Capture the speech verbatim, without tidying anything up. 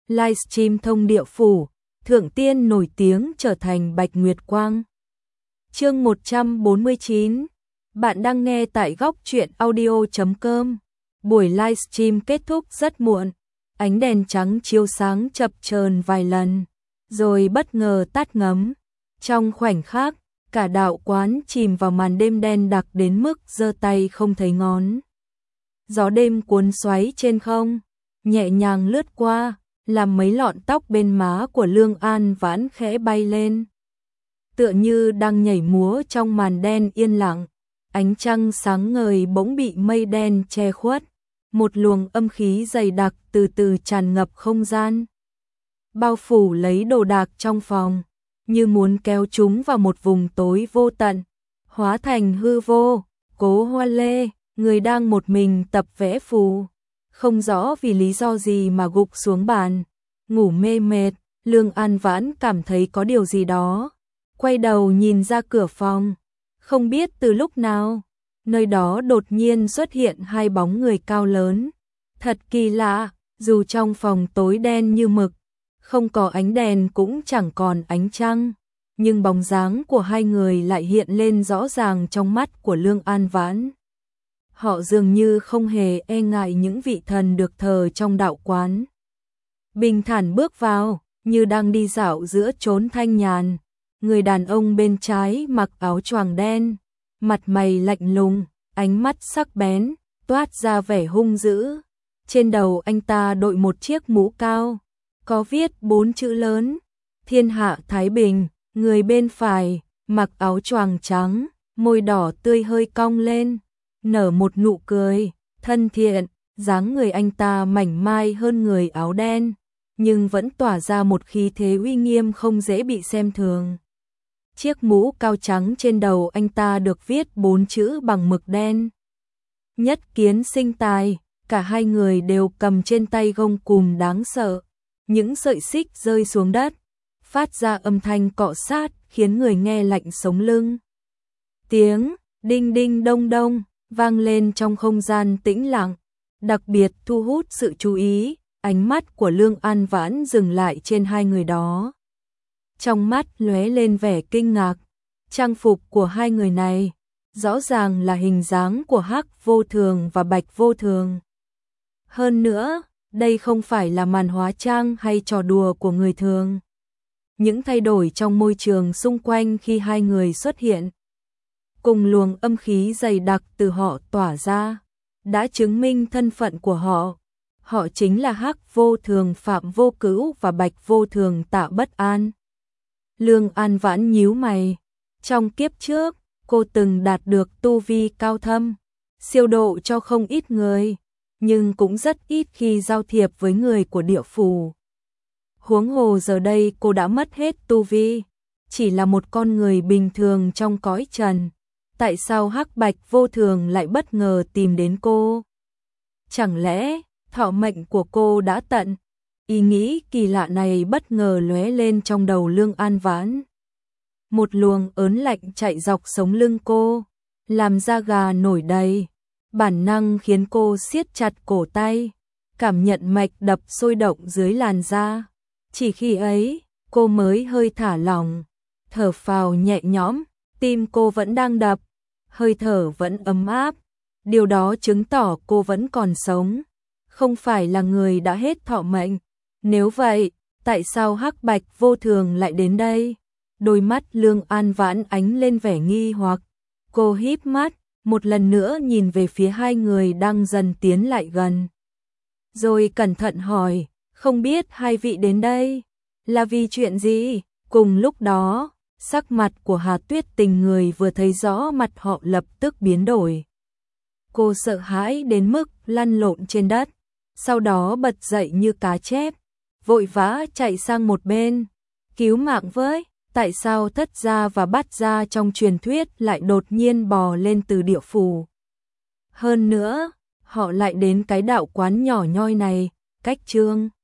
livestream thông địa phủ, thượng tiên nổi tiếng trở thành Bạch Nguyệt Quang. Chương một trăm bốn mươi chín. Bạn đang nghe tại góc truyện audio chấm com. Buổi livestream kết thúc rất muộn, ánh đèn trắng chiếu sáng chập chờn vài lần, rồi bất ngờ tắt ngấm. Trong khoảnh khắc, cả đạo quán chìm vào màn đêm đen đặc đến mức giơ tay không thấy ngón. Gió đêm cuốn xoáy trên không, nhẹ nhàng lướt qua, làm mấy lọn tóc bên má của Lương An Vãn khẽ bay lên. Tựa như đang nhảy múa trong màn đen yên lặng, ánh trăng sáng ngời bỗng bị mây đen che khuất, một luồng âm khí dày đặc từ từ tràn ngập không gian, bao phủ lấy đồ đạc trong phòng, như muốn kéo chúng vào một vùng tối vô tận, hóa thành hư vô. Cố Hoa Lê, người đang một mình tập vẽ phù, không rõ vì lý do gì mà gục xuống bàn, ngủ mê mệt. Lương An Vãn cảm thấy có điều gì đó, quay đầu nhìn ra cửa phòng, không biết từ lúc nào, nơi đó đột nhiên xuất hiện hai bóng người cao lớn. Thật kỳ lạ, dù trong phòng tối đen như mực, không có ánh đèn cũng chẳng còn ánh trăng, nhưng bóng dáng của hai người lại hiện lên rõ ràng trong mắt của Lương An Vãn. Họ dường như không hề e ngại những vị thần được thờ trong đạo quán. Bình thản bước vào, như đang đi dạo giữa chốn thanh nhàn. Người đàn ông bên trái mặc áo choàng đen, mặt mày lạnh lùng, ánh mắt sắc bén, toát ra vẻ hung dữ. Trên đầu anh ta đội một chiếc mũ cao, có viết bốn chữ lớn, Thiên Hạ Thái Bình. Người bên phải, mặc áo choàng trắng, môi đỏ tươi hơi cong lên, nở một nụ cười, thân thiện. Dáng người anh ta mảnh mai hơn người áo đen, nhưng vẫn tỏa ra một khí thế uy nghiêm không dễ bị xem thường. Chiếc mũ cao trắng trên đầu anh ta được viết bốn chữ bằng mực đen. Nhất kiến sinh tài. Cả hai người đều cầm trên tay gông cùm đáng sợ. Những sợi xích rơi xuống đất, phát ra âm thanh cọ sát khiến người nghe lạnh sống lưng. Tiếng đinh đinh đông đông vang lên trong không gian tĩnh lặng, đặc biệt thu hút sự chú ý. Ánh mắt của Lương An Vãn dừng lại trên hai người đó. Trong mắt lóe lên vẻ kinh ngạc. Trang phục của hai người này rõ ràng là hình dáng của Hắc Vô Thường và Bạch Vô Thường. Hơn nữa, đây không phải là màn hóa trang hay trò đùa của người thường. Những thay đổi trong môi trường xung quanh khi hai người xuất hiện, cùng luồng âm khí dày đặc từ họ tỏa ra, đã chứng minh thân phận của họ. Họ chính là Hắc Vô Thường Phạm Vô Cữu và Bạch Vô Thường Tạ Bất An. Lương An Vãn nhíu mày. Trong kiếp trước, cô từng đạt được tu vi cao thâm, siêu độ cho không ít người, nhưng cũng rất ít khi giao thiệp với người của địa phủ. Huống hồ giờ đây cô đã mất hết tu vi, chỉ là một con người bình thường trong cõi trần. Tại sao Hắc Bạch Vô Thường lại bất ngờ tìm đến cô? Chẳng lẽ thọ mệnh của cô đã tận? Ý nghĩ kỳ lạ này bất ngờ lóe lên trong đầu Lương An Vãn. Một luồng ớn lạnh chạy dọc sống lưng cô, làm da gà nổi đầy. Bản năng khiến cô siết chặt cổ tay, cảm nhận mạch đập sôi động dưới làn da. Chỉ khi ấy, cô mới hơi thả lỏng, thở phào nhẹ nhõm. Tim cô vẫn đang đập, hơi thở vẫn ấm áp. Điều đó chứng tỏ cô vẫn còn sống, không phải là người đã hết thọ mệnh. Nếu vậy, tại sao Hắc Bạch Vô Thường lại đến đây? Đôi mắt Lương An Vãn ánh lên vẻ nghi hoặc. Cô híp mắt, một lần nữa nhìn về phía hai người đang dần tiến lại gần. Rồi cẩn thận hỏi, không biết hai vị đến đây là vì chuyện gì? Cùng lúc đó, sắc mặt của Hà Tuyết Tình người vừa thấy rõ mặt họ lập tức biến đổi. Cô sợ hãi đến mức lăn lộn trên đất, sau đó bật dậy như cá chép, vội vã chạy sang một bên. Cứu mạng với! Tại sao Thất gia và Bát gia trong truyền thuyết lại đột nhiên bò lên từ địa phủ? Hơn nữa, họ lại đến cái đạo quán nhỏ nhoi này, cách Trương